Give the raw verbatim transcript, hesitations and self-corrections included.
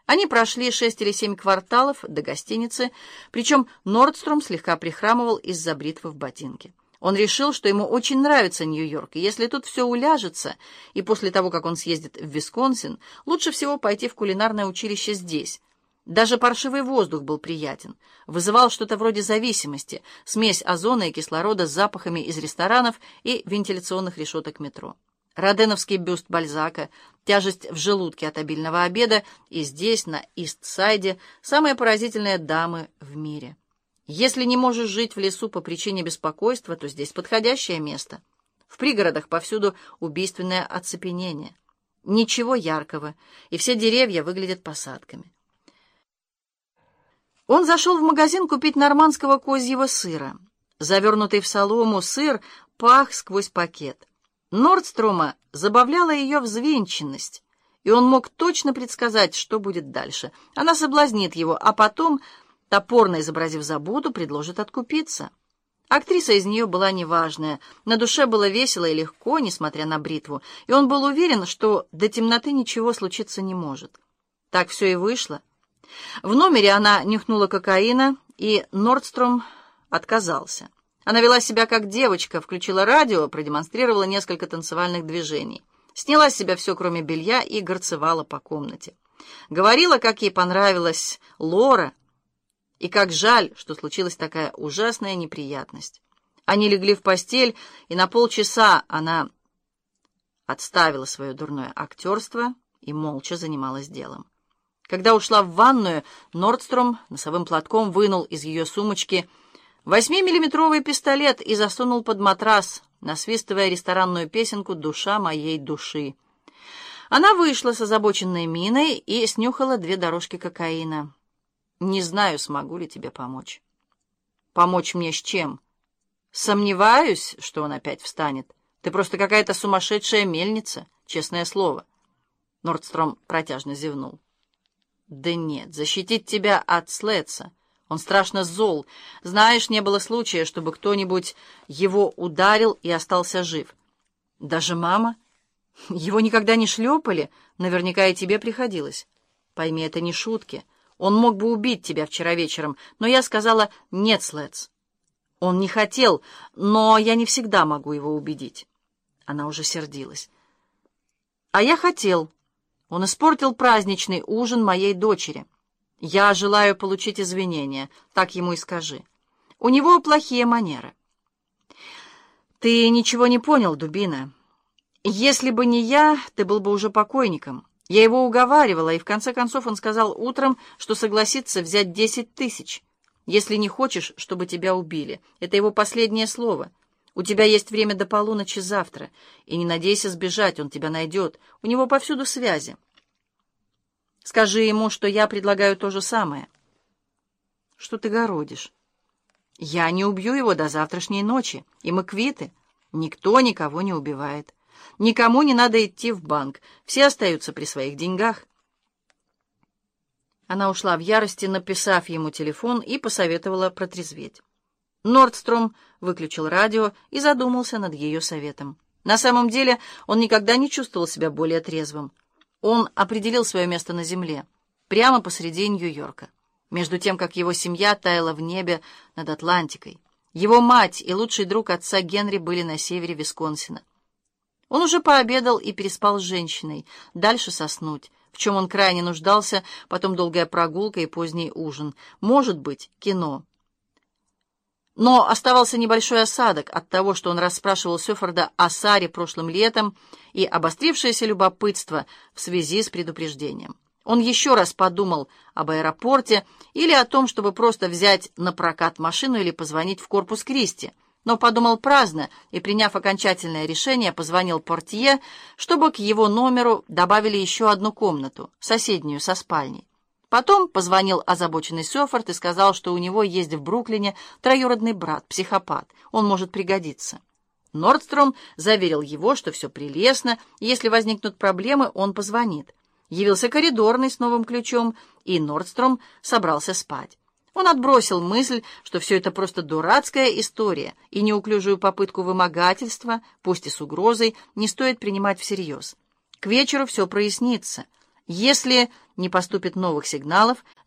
Они прошли шесть или семь кварталов до гостиницы, причем Нордстром слегка прихрамывал из-за бритвы в ботинке. Он решил, что ему очень нравится Нью-Йорк, и если тут все уляжется, и после того, как он съездит в Висконсин, лучше всего пойти в кулинарное училище здесь. Даже паршивый воздух был приятен, вызывал что-то вроде зависимости, смесь озона и кислорода с запахами из ресторанов и вентиляционных решеток метро. Роденовский бюст Бальзака, тяжесть в желудке от обильного обеда, и здесь, на Ист-Сайде, самые поразительные дамы в мире. Если не можешь жить в лесу по причине беспокойства, то здесь подходящее место. В пригородах повсюду убийственное оцепенение. Ничего яркого, и все деревья выглядят посадками. Он зашел в магазин купить нормандского козьего сыра. Завернутый в солому сыр пах сквозь пакет. Нордстрома забавляла ее взвинченность, и он мог точно предсказать, что будет дальше. Она соблазнит его, а потом, топорно изобразив заботу, предложит откупиться. Актриса из нее была неважная, на душе было весело и легко, несмотря на бритву, и он был уверен, что до темноты ничего случиться не может. Так все и вышло. В номере она нюхнула кокаина, и Нордстром отказался. Она вела себя как девочка, включила радио, продемонстрировала несколько танцевальных движений. Сняла с себя все, кроме белья, и горцевала по комнате. Говорила, как ей понравилась Лора, и как жаль, что случилась такая ужасная неприятность. Они легли в постель, и на полчаса она отставила свое дурное актерство и молча занималась делом. Когда ушла в ванную, Нордстром носовым платком вынул из ее сумочки восьмимиллиметровый пистолет и засунул под матрас, насвистывая ресторанную песенку «Душа моей души». Она вышла с озабоченной миной и снюхала две дорожки кокаина. «Не знаю, смогу ли тебе помочь». «Помочь мне с чем?» «Сомневаюсь, что он опять встанет. Ты просто какая-то сумасшедшая мельница, честное слово». Нордстром протяжно зевнул. «Да нет, защитить тебя от Слетса. Он страшно зол. Знаешь, не было случая, чтобы кто-нибудь его ударил и остался жив. Даже мама? Его никогда не шлепали? Наверняка и тебе приходилось. Пойми, это не шутки. Он мог бы убить тебя вчера вечером, но я сказала «нет, Слетс». Он не хотел, но я не всегда могу его убедить». Она уже сердилась. «А я хотел. Он испортил праздничный ужин моей дочери. Я желаю получить извинения, так ему и скажи. У него плохие манеры». «Ты ничего не понял, дубина. Если бы не я, ты был бы уже покойником. Я его уговаривала, и в конце концов он сказал утром, что согласится взять десять тысяч. Если не хочешь, чтобы тебя убили. Это его последнее слово. У тебя есть время до полуночи завтра, и не надейся сбежать, он тебя найдет. У него повсюду связи. Скажи ему, что я предлагаю то же самое». «Что ты городишь?» «Я не убью его до завтрашней ночи, и мы квиты. Никто никого не убивает. Никому не надо идти в банк. Все остаются при своих деньгах». Она ушла в ярости, написав ему телефон, и посоветовала протрезветь. Нордстром выключил радио и задумался над ее советом. На самом деле он никогда не чувствовал себя более трезвым. Он определил свое место на земле, прямо посреди Нью-Йорка, между тем, как его семья таяла в небе над Атлантикой. Его мать и лучший друг отца Генри были на севере Висконсина. Он уже пообедал и переспал с женщиной, дальше соснуть, в чем он крайне нуждался, потом долгая прогулка и поздний ужин, может быть, кино. Но оставался небольшой осадок от того, что он расспрашивал Сёфорда о Саре прошлым летом и обострившееся любопытство в связи с предупреждением. Он еще раз подумал об аэропорте или о том, чтобы просто взять на прокат машину или позвонить в Корпус Кристи, но подумал праздно и, приняв окончательное решение, позвонил портье, чтобы к его номеру добавили еще одну комнату, соседнюю со спальней. Потом позвонил озабоченный Сёфорд и сказал, что у него есть в Бруклине троюродный брат, психопат. Он может пригодиться. Нордстром заверил его, что все прелестно, и если возникнут проблемы, он позвонит. Явился коридорный с новым ключом, и Нордстром собрался спать. Он отбросил мысль, что все это просто дурацкая история, и неуклюжую попытку вымогательства, пусть и с угрозой, не стоит принимать всерьез. К вечеру все прояснится. Если не поступит новых сигналов